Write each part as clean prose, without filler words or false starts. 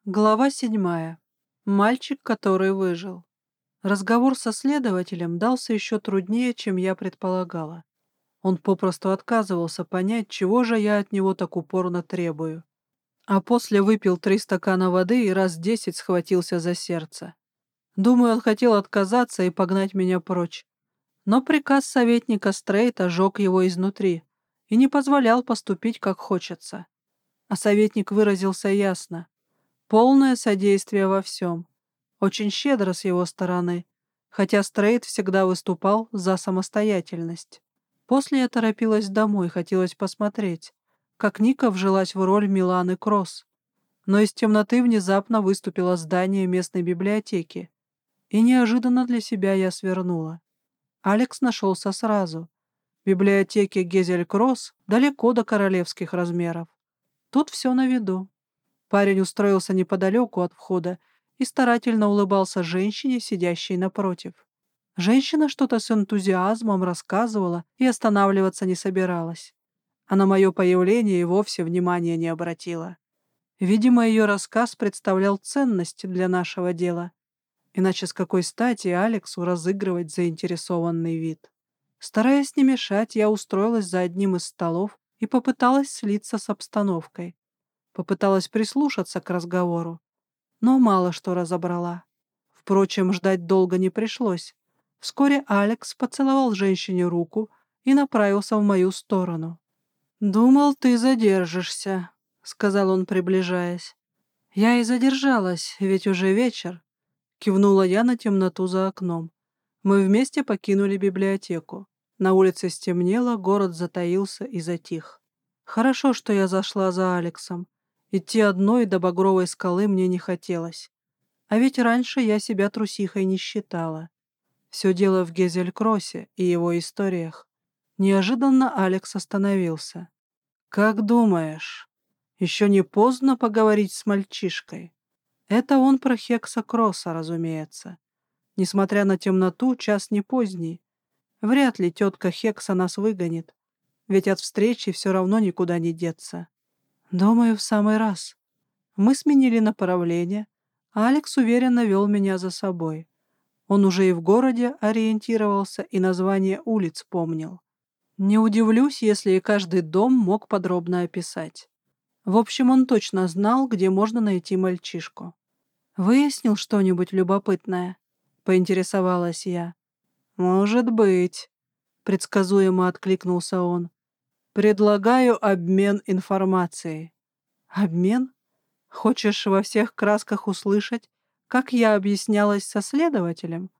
Глава 7. Мальчик, который выжил. Разговор со следователем дался еще труднее, чем я предполагала. Он попросту отказывался понять, чего же я от него так упорно требую. А после выпил 3 стакана воды и раз 10 схватился за сердце. Думаю, он хотел отказаться и погнать меня прочь. Но приказ советника Стрейта жег его изнутри и не позволял поступить, как хочется. А советник выразился ясно. Полное содействие во всем. Очень щедро с его стороны, хотя Стрейт всегда выступал за самостоятельность. После я торопилась домой, хотелось посмотреть, как Ника вжилась в роль Миланы Кросс. Но из темноты внезапно выступило здание местной библиотеки, и неожиданно для себя я свернула. Алекс нашелся сразу. Библиотеки Гезель-Кросс далеко до королевских размеров. Тут все на виду. Парень устроился неподалеку от входа и старательно улыбался женщине, сидящей напротив. Женщина что-то с энтузиазмом рассказывала и останавливаться не собиралась. А на мое появление и вовсе внимания не обратила. Видимо, ее рассказ представлял ценность для нашего дела. Иначе с какой стати Алексу разыгрывать заинтересованный вид? Стараясь не мешать, я устроилась за одним из столов и попыталась слиться с обстановкой. Попыталась прислушаться к разговору, но мало что разобрала. Впрочем, ждать долго не пришлось. Вскоре Алекс поцеловал женщине руку и направился в мою сторону. «Думал, ты задержишься», — сказал он, приближаясь. «Я и задержалась, ведь уже вечер», — кивнула я на темноту за окном. Мы вместе покинули библиотеку. На улице стемнело, город затаился и затих. Хорошо, что я зашла за Алексом. Идти одной до Багровой скалы мне не хотелось. А ведь раньше я себя трусихой не считала. Все дело в Гезель-Кроссе и его историях. Неожиданно Алекс остановился. «Как думаешь, еще не поздно поговорить с мальчишкой?» Это он про Хекса Кросса, разумеется. Несмотря на темноту, час не поздний. Вряд ли тетка Хекса нас выгонит, ведь от встречи все равно никуда не деться. Думаю, в самый раз. Мы сменили направление, а Алекс уверенно вел меня за собой. Он уже и в городе ориентировался, и название улиц помнил. Не удивлюсь, если и каждый дом мог подробно описать. В общем, он точно знал, где можно найти мальчишку. «Выяснил что-нибудь любопытное?» — поинтересовалась я. «Может быть», — предсказуемо откликнулся он. «Предлагаю обмен информацией». «Обмен? Хочешь во всех красках услышать, как я объяснялась со следователем?»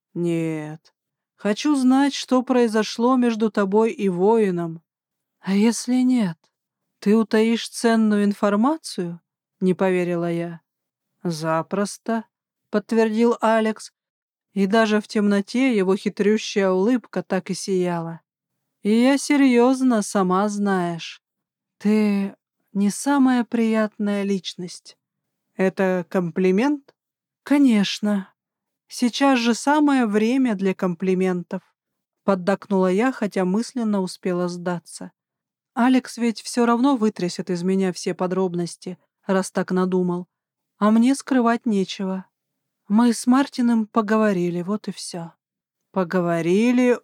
«Нет. Хочу знать, что произошло между тобой и воином». «А если нет? Ты утаишь ценную информацию?» — не поверила я. «Запросто», — подтвердил Алекс, и даже в темноте его хитрющая улыбка так и сияла. «И я серьезно, сама знаешь. Ты не самая приятная личность». «Это комплимент?» «Конечно. Сейчас же самое время для комплиментов», — поддакнула я, хотя мысленно успела сдаться. Алекс ведь все равно вытрясет из меня все подробности, раз так надумал. А мне скрывать нечего. Мы с Мартином поговорили, вот и все. Поговорили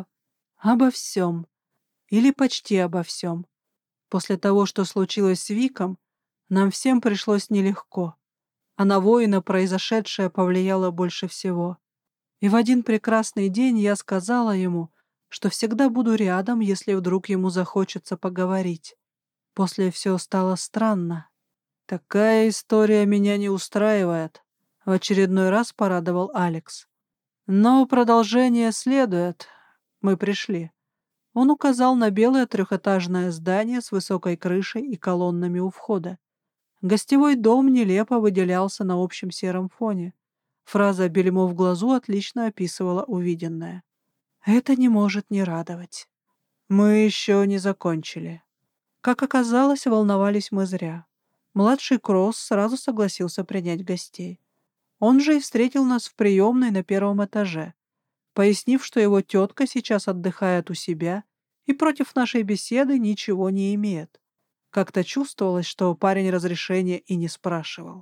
обо всем. Или почти обо всем. После того, что случилось с Виком, нам всем пришлось нелегко. А на воина произошедшее повлияло больше всего. И в один прекрасный день я сказала ему, что всегда буду рядом, если вдруг ему захочется поговорить. После все стало странно. «Такая история меня не устраивает», — в очередной раз порадовал Алекс. «Но продолжение следует. Мы пришли». Он указал на белое трехэтажное здание с высокой крышей и колоннами у входа. Гостевой дом нелепо выделялся на общем сером фоне. Фраза «бельмо в глазу» отлично описывала увиденное. Это не может не радовать. Мы еще не закончили. Как оказалось, волновались мы зря. Младший Кросс сразу согласился принять гостей. Он же и встретил нас в приемной на первом этаже, пояснив, что его тетка сейчас отдыхает у себя и против нашей беседы ничего не имеет. Как-то чувствовалось, что парень разрешения и не спрашивал.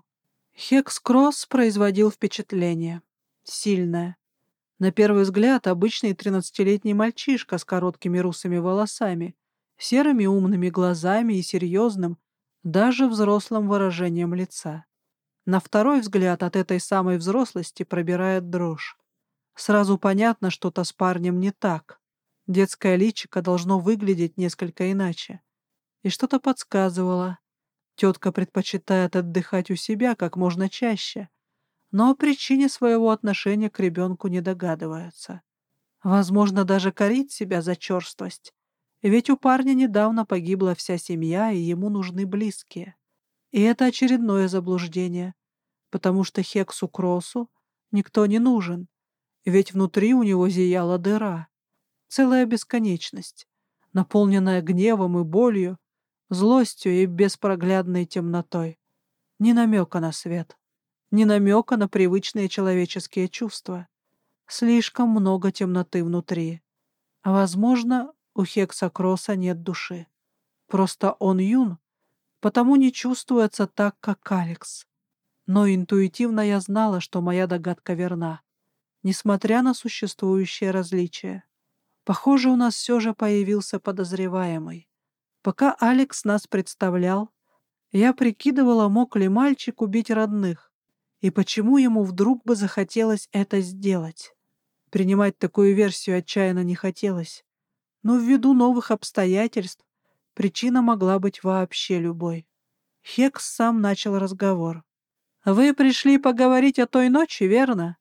Хекс-кросс производил впечатление. Сильное. На первый взгляд обычный 13-летний мальчишка с короткими русыми волосами, серыми умными глазами и серьезным, даже взрослым выражением лица. На второй взгляд от этой самой взрослости пробирает дрожь. Сразу понятно, что-то с парнем не так. Детское личико должно выглядеть несколько иначе. И что-то подсказывало. Тетка предпочитает отдыхать у себя как можно чаще, но о причине своего отношения к ребенку не догадывается. Возможно, даже корит себя за черствость. Ведь у парня недавно погибла вся семья, и ему нужны близкие. И это очередное заблуждение, потому что Хексу Кроссу никто не нужен, ведь внутри у него зияла дыра, целая бесконечность, наполненная гневом и болью, злостью и беспроглядной темнотой. Ни намека на свет, ни намека на привычные человеческие чувства. Слишком много темноты внутри. А, возможно, у Хекса Кросса нет души. Просто он юн, потому не чувствуется так, как Алекс. Но интуитивно я знала, что моя догадка верна, несмотря на существующие различия. Похоже, у нас все же появился подозреваемый. Пока Алекс нас представлял, я прикидывала, мог ли мальчик убить родных, и почему ему вдруг бы захотелось это сделать. Принимать такую версию отчаянно не хотелось, но ввиду новых обстоятельств причина могла быть вообще любой. Хекс сам начал разговор. «Вы пришли поговорить о той ночи, верно?»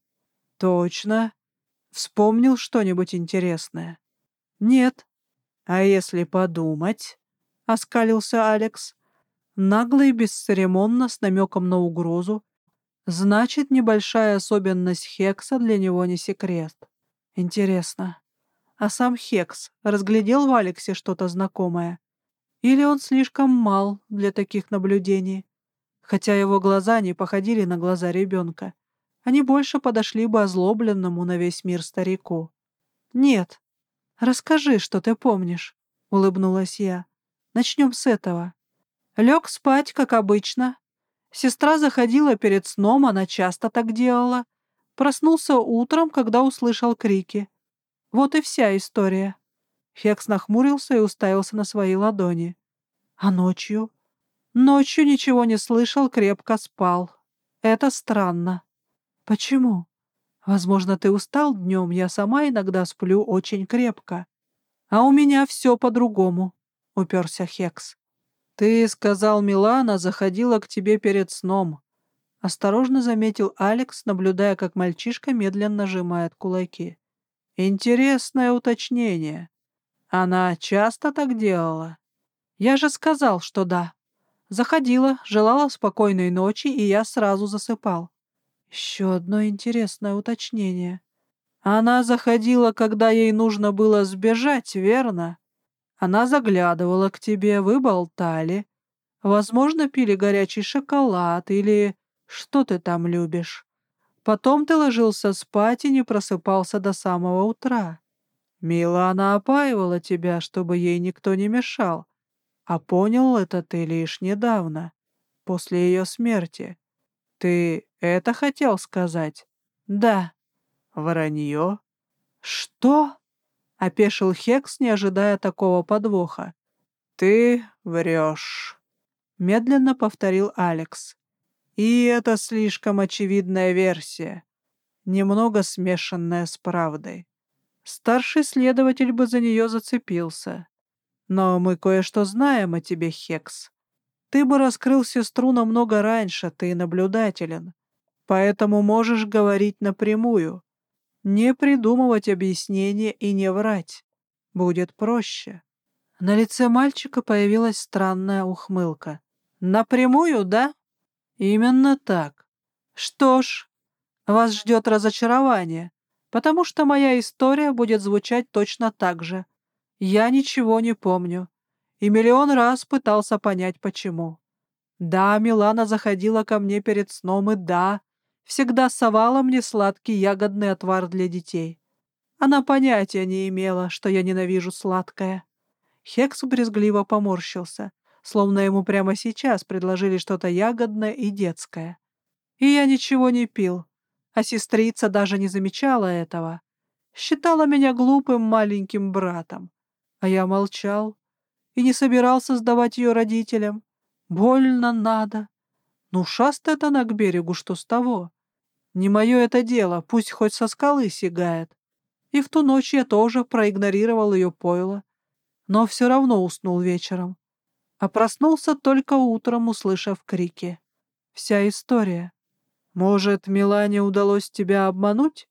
«Точно. Вспомнил что-нибудь интересное?» «Нет». «А если подумать?» — оскалился Алекс. Нагло и бесцеремонно, с намеком на угрозу. Значит, небольшая особенность Хекса для него не секрет. Интересно, а сам Хекс разглядел в Алексе что-то знакомое? Или он слишком мал для таких наблюдений? Хотя его глаза не походили на глаза ребенка. Они больше подошли бы озлобленному на весь мир старику. «Нет. Расскажи, что ты помнишь», — улыбнулась я. «Начнем с этого». Лег спать, как обычно. Сестра заходила перед сном, она часто так делала. Проснулся утром, когда услышал крики. Вот и вся история. Хекс нахмурился и уставился на свои ладони. А ночью? Ночью ничего не слышал, крепко спал. Это странно. Почему? Возможно, ты устал днем, я сама иногда сплю очень крепко. А у меня все по-другому, уперся Хекс. «Ты сказал, Милана заходила к тебе перед сном», — осторожно заметил Алекс, наблюдая, как мальчишка медленно сжимает кулаки. «Интересное уточнение. Она часто так делала?» «Я же сказал, что да. Заходила, желала спокойной ночи, и я сразу засыпал». «Еще одно интересное уточнение. Она заходила, когда ей нужно было сбежать, верно? Она заглядывала к тебе, вы болтали». Возможно, пили горячий шоколад или что ты там любишь. Потом ты ложился спать и не просыпался до самого утра. Милана опаивала тебя, чтобы ей никто не мешал. А понял это ты лишь недавно, после ее смерти. Ты это хотел сказать? Да. Вранье? Что? Опешил Хекс, не ожидая такого подвоха. Ты врешь. Медленно повторил Алекс. И это слишком очевидная версия, немного смешанная с правдой. Старший следователь бы за нее зацепился. Но мы кое-что знаем о тебе, Хекс. Ты бы раскрыл сестру намного раньше, ты наблюдателен. Поэтому можешь говорить напрямую. Не придумывать объяснения и не врать. Будет проще. На лице мальчика появилась странная ухмылка. «Напрямую, да?» «Именно так. Что ж, вас ждет разочарование, потому что моя история будет звучать точно так же. Я ничего не помню и миллион раз пытался понять, почему. Да, Милана заходила ко мне перед сном, и да, всегда совала мне сладкий ягодный отвар для детей. Она понятия не имела, что я ненавижу сладкое». Хекс брезгливо поморщился, словно ему прямо сейчас предложили что-то ягодное и детское. И я ничего не пил, а сестрица даже не замечала этого. Считала меня глупым маленьким братом. А я молчал и не собирался сдавать ее родителям. Больно надо. Ну, шастает она к берегу, что с того? Не мое это дело, пусть хоть со скалы сигает. И в ту ночь я тоже проигнорировал ее пойло, но все равно уснул вечером. А проснулся только утром, услышав крики. Вся история. Может, Милане удалось тебя обмануть?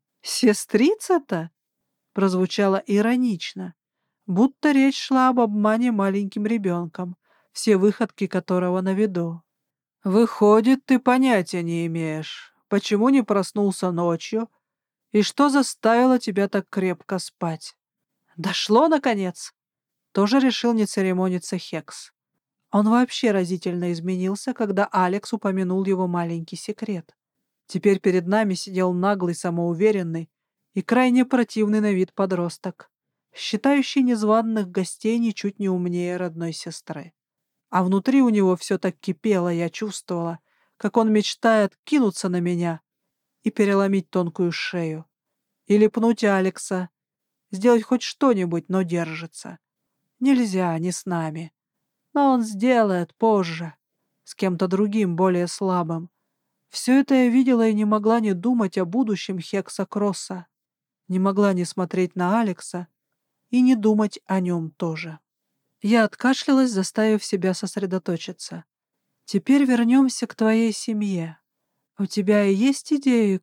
Сестрица-то? Прозвучало иронично, будто речь шла об обмане маленьким ребенком, все выходки которого на виду. Выходит, ты понятия не имеешь, почему не проснулся ночью и что заставило тебя так крепко спать. Дошло, наконец? Тоже решил не церемониться Хекс. Он вообще разительно изменился, когда Алекс упомянул его маленький секрет. Теперь перед нами сидел наглый, самоуверенный и крайне противный на вид подросток, считающий незваных гостей ничуть не умнее родной сестры. А внутри у него все так кипело, я чувствовала, как он мечтает кинуться на меня и переломить тонкую шею. Или пнуть Алекса, сделать хоть что-нибудь, но держится. Нельзя, не с нами. Но он сделает позже, с кем-то другим, более слабым. Все это я видела и не могла не думать о будущем Хекса Кросса. Не могла не смотреть на Алекса и не думать о нем тоже. Я откашлялась, заставив себя сосредоточиться. «Теперь вернемся к твоей семье. У тебя и есть идеи,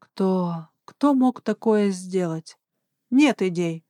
кто мог такое сделать?» «Нет идей.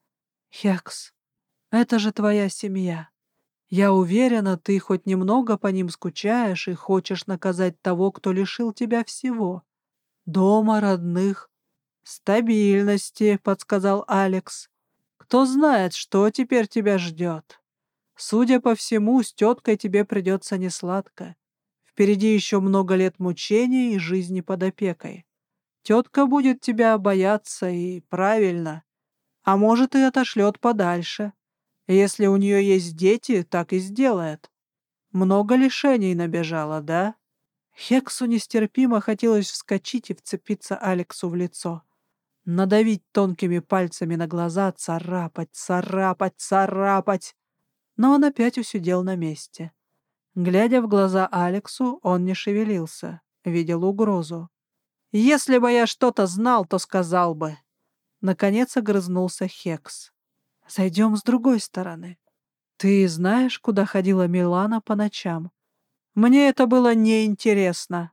Хекс, это же твоя семья. Я уверена, ты хоть немного по ним скучаешь и хочешь наказать того, кто лишил тебя всего. Дома, родных, стабильности», — подсказал Алекс. «Кто знает, что теперь тебя ждет. Судя по всему, с теткой тебе придется несладко. Впереди еще много лет мучений и жизни под опекой. Тетка будет тебя бояться, и правильно. А может, и отошлет подальше. Если у нее есть дети, так и сделает. Много лишений набежало, да?» Хексу нестерпимо хотелось вскочить и вцепиться Алексу в лицо. Надавить тонкими пальцами на глаза, царапать, царапать, царапать. Но он опять усидел на месте. Глядя в глаза Алексу, он не шевелился, видел угрозу. «Если бы я что-то знал, то сказал бы». Наконец огрызнулся Хекс. «Зайдем с другой стороны. Ты знаешь, куда ходила Милана по ночам? Мне это было неинтересно».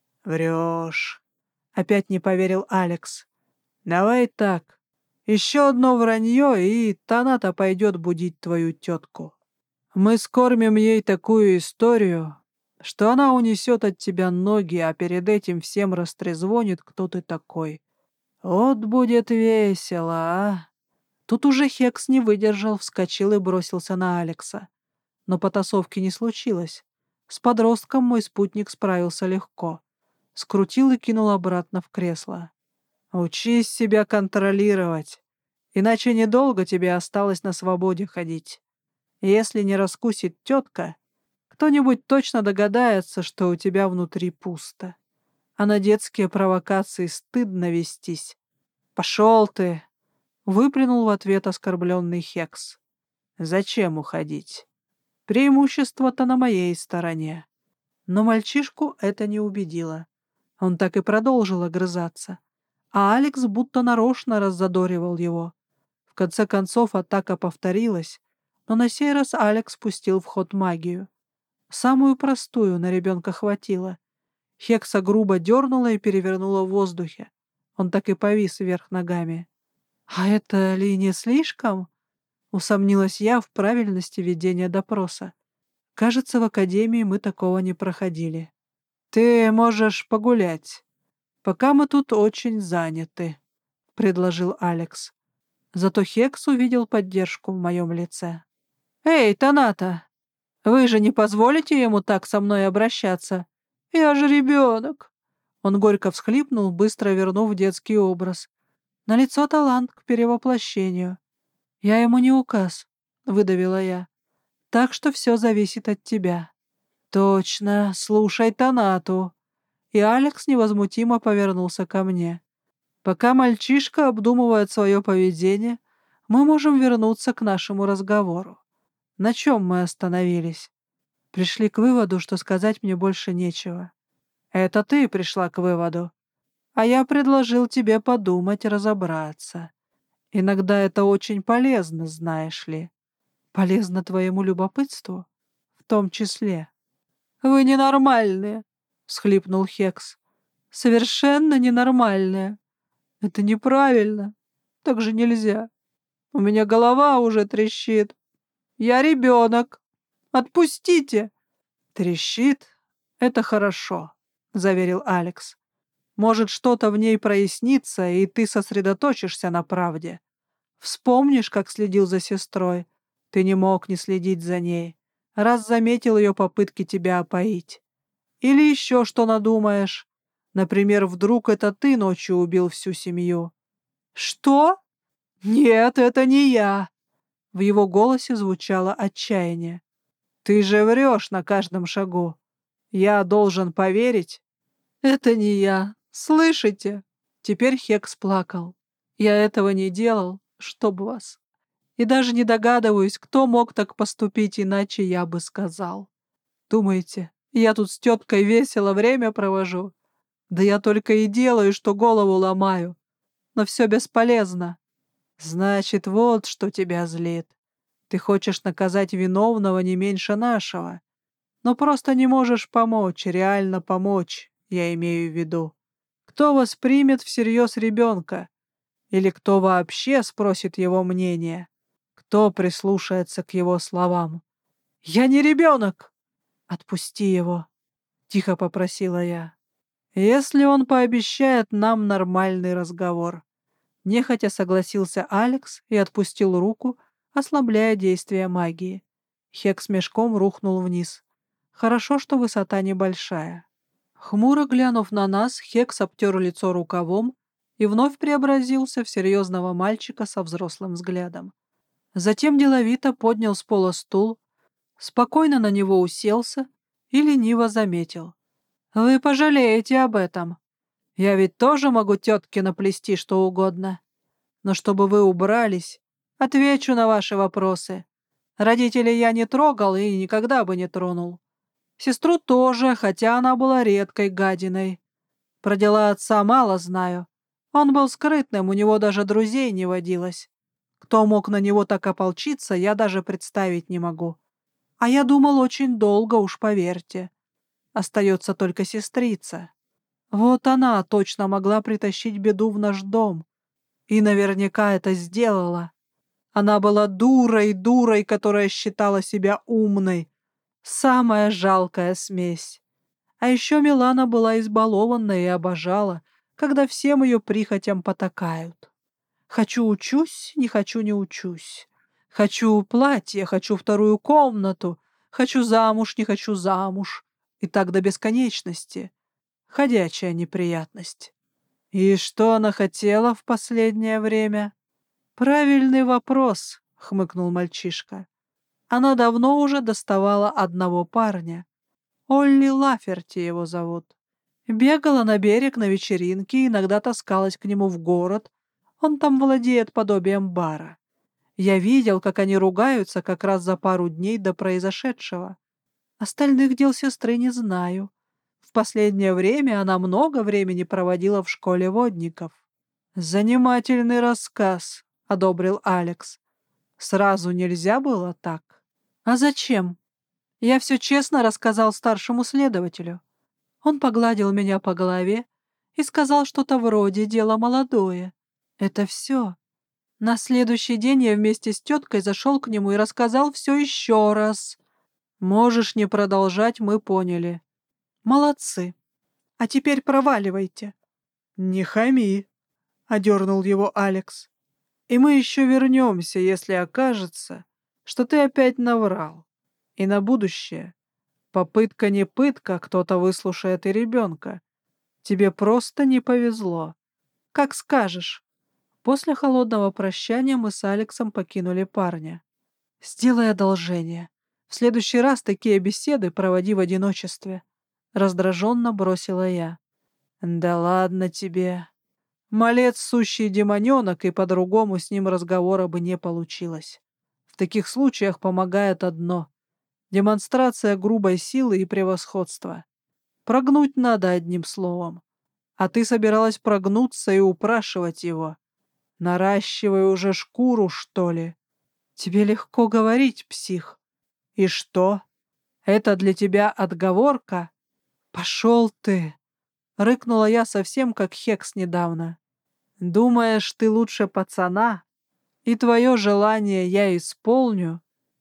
«Врешь», — опять не поверил Алекс. «Давай так. Еще одно вранье, и Таната пойдет будить твою тетку. Мы скормим ей такую историю, что она унесет от тебя ноги, а перед этим всем растрезвонит, кто ты такой. Вот будет весело, а?» Тут уже Хекс не выдержал, вскочил и бросился на Алекса. Но потасовки не случилось. С подростком мой спутник справился легко. Скрутил и кинул обратно в кресло. «Учись себя контролировать, иначе недолго тебе осталось на свободе ходить. Если не раскусит тетка, кто-нибудь точно догадается, что у тебя внутри пусто. А на детские провокации стыдно вестись. Пошел ты!» — выплюнул в ответ оскорбленный Хекс. «Зачем уходить? Преимущество-то на моей стороне». Но мальчишку это не убедило. Он так и продолжил огрызаться. А Алекс будто нарочно раззадоривал его. В конце концов атака повторилась, но на сей раз Алекс пустил в ход магию. Самую простую на ребенка хватило. Хекса грубо дернула и перевернула в воздухе. Он так и повис вверх ногами. «А это ли не слишком?» — усомнилась я в правильности ведения допроса. «Кажется, в академии мы такого не проходили». «Ты можешь погулять, пока мы тут очень заняты», — предложил Алекс. Зато Хекс увидел поддержку в моем лице. «Эй, Таната, вы же не позволите ему так со мной обращаться? Я же ребенок!» Он горько всхлипнул, быстро вернув детский образ. Налицо талант к перевоплощению. «Я ему не указ», — выдавила я. «Так что все зависит от тебя». «Точно, слушай Танату. и Алекс невозмутимо повернулся ко мне. Пока мальчишка обдумывает свое поведение, мы можем вернуться к нашему разговору. На чем мы остановились? Пришли к выводу, что сказать мне больше нечего. Это ты пришла к выводу. А я предложил тебе подумать, разобраться. Иногда это очень полезно, знаешь ли. Полезно твоему любопытству? В том числе. «Вы ненормальные», — всхлипнул Хекс. «Совершенно ненормальные. Это неправильно. Так же нельзя. У меня голова уже трещит. Я ребенок. Отпустите!» «Трещит? Это хорошо», — заверил Алекс. «Может, что-то в ней прояснится, и ты сосредоточишься на правде. Вспомнишь, как следил за сестрой? Ты не мог не следить за ней, раз заметил ее попытки тебя опоить. Или еще что надумаешь? Например, вдруг это ты ночью убил всю семью?» «Что? Нет, это не я!» В его голосе звучало отчаяние. «Ты же врешь на каждом шагу. Я должен поверить?» «Это не я. Слышите?» Теперь Хекс плакал. «Я этого не делал, чтоб вас. И даже не догадываюсь, кто мог так поступить, иначе я бы сказал. Думаете, я тут с теткой весело время провожу? Да я только и делаю, что голову ломаю. Но все бесполезно. Значит, вот что тебя злит. Ты хочешь наказать виновного не меньше нашего, но просто не можешь помочь, реально помочь, я имею в виду. Кто воспримет всерьез ребенка? Или кто вообще спросит его мнение? Кто прислушается к его словам? «Я не ребенок!» «Отпусти его», — тихо попросила я. «Если он пообещает нам нормальный разговор». Нехотя согласился Алекс и отпустил руку, ослабляя действие магии. Хекс мешком рухнул вниз. Хорошо, что высота небольшая. Хмуро глянув на нас, Хекс обтер лицо рукавом и вновь преобразился в серьезного мальчика со взрослым взглядом. Затем деловито поднял с пола стул, спокойно на него уселся и лениво заметил. «Вы пожалеете об этом. Я ведь тоже могу тетке наплести что угодно. Но чтобы вы убрались, отвечу на ваши вопросы. Родителей я не трогал и никогда бы не тронул. Сестру тоже, хотя она была редкой гадиной. Про дела отца мало знаю. Он был скрытным, у него даже друзей не водилось. Кто мог на него так ополчиться, я даже представить не могу. А я думал очень долго, уж поверьте. Остается только сестрица. Вот она точно могла притащить беду в наш дом. И наверняка это сделала. Она была дурой, которая считала себя умной. Самая жалкая смесь. А еще Милана была избалованна и обожала, когда всем ее прихотям потакают. Хочу — учусь, не хочу — не учусь. Хочу платье, хочу вторую комнату. Хочу замуж, не хочу замуж. И так до бесконечности. Ходячая неприятность. И что она хотела в последнее время? Правильный вопрос, хмыкнул мальчишка. Она давно уже доставала одного парня. Олли Лаферти его зовут. Бегала на берег на вечеринки, иногда таскалась к нему в город. Он там владеет подобием бара. Я видел, как они ругаются как раз за пару дней до произошедшего. Остальных дел сестры не знаю. В последнее время она много времени проводила в школе водников. «Занимательный рассказ», — одобрил Алекс. «Сразу нельзя было так?» «А зачем? Я все честно рассказал старшему следователю. Он погладил меня по голове и сказал что-то вроде «дело молодое». Это все. На следующий день я вместе с теткой зашел к нему и рассказал все еще раз. Можешь не продолжать, мы поняли. Молодцы. А теперь проваливайте. Не хами, — одернул его Алекс. И мы еще вернемся, если окажется, что ты опять наврал. И на будущее. Попытка не пытка, кто-то выслушает и ребенка. Тебе просто не повезло. Как скажешь. После холодного прощания мы с Алексом покинули парня. «Сделай одолжение. В следующий раз такие беседы проводи в одиночестве», — раздраженно бросила я. Да ладно тебе. Малец сущий демоненок, и по-другому с ним разговора бы не получилось. В таких случаях помогает одно — демонстрация грубой силы и превосходства. Прогнуть надо одним словом. А ты собиралась прогнуться и упрашивать его. Наращивай уже шкуру, что ли? Тебе легко говорить, псих. И что? Это для тебя отговорка? Пошел ты! Рыкнула я совсем как Хекс недавно. Думаешь, ты лучше пацана? И твое желание я исполню?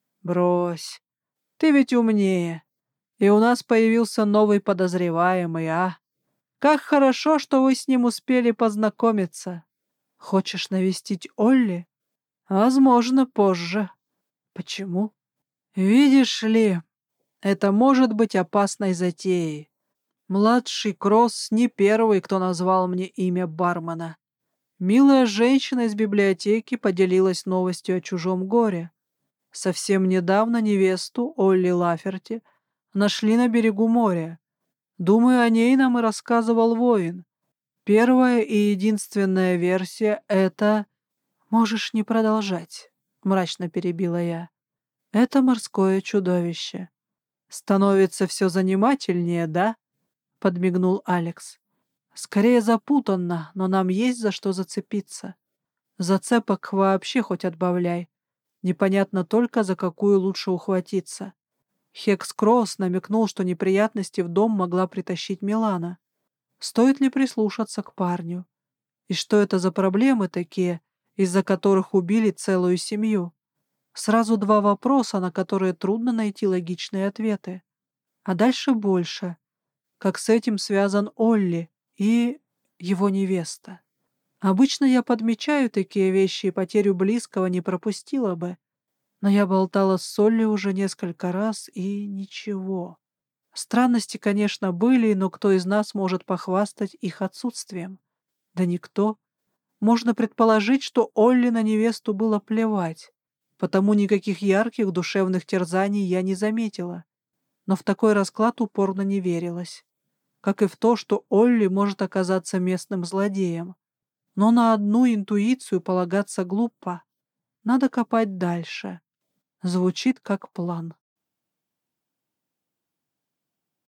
Брось. Ты ведь умнее. И у нас появился новый подозреваемый, а? Как хорошо, что вы с ним успели познакомиться. Хочешь навестить Олли? Возможно, позже. Почему? Видишь ли, это может быть опасной затеей. Младший Кросс не первый, кто назвал мне имя бармена. Милая женщина из библиотеки поделилась новостью о чужом горе. Совсем недавно невесту Олли Лаферти нашли на берегу моря. Думаю, о ней нам и рассказывал воин. Первая и единственная версия — это... «Можешь не продолжать», — мрачно перебила я. «Это морское чудовище». «Становится все занимательнее, да?» — подмигнул Алекс. «Скорее запутанно, но нам есть за что зацепиться. Зацепок вообще хоть отбавляй. Непонятно только, за какую лучше ухватиться. Хекс Кросс намекнул, что неприятности в дом могла притащить Милана. Стоит ли прислушаться к парню? И что это за проблемы такие, из-за которых убили целую семью? Сразу два вопроса, на которые трудно найти логичные ответы. А дальше больше. Как с этим связан Олли и его невеста? Обычно я подмечаю такие вещи и потерю близкого не пропустила бы. Но я болтала с Солли уже несколько раз, и ничего. Странности, конечно, были, но кто из нас может похвастать их отсутствием? Да никто. Можно предположить, что Олли на невесту было плевать, потому никаких ярких душевных терзаний я не заметила. Но в такой расклад упорно не верилось. Как и в то, что Олли может оказаться местным злодеем. Но на одну интуицию полагаться глупо. Надо копать дальше. Звучит как план.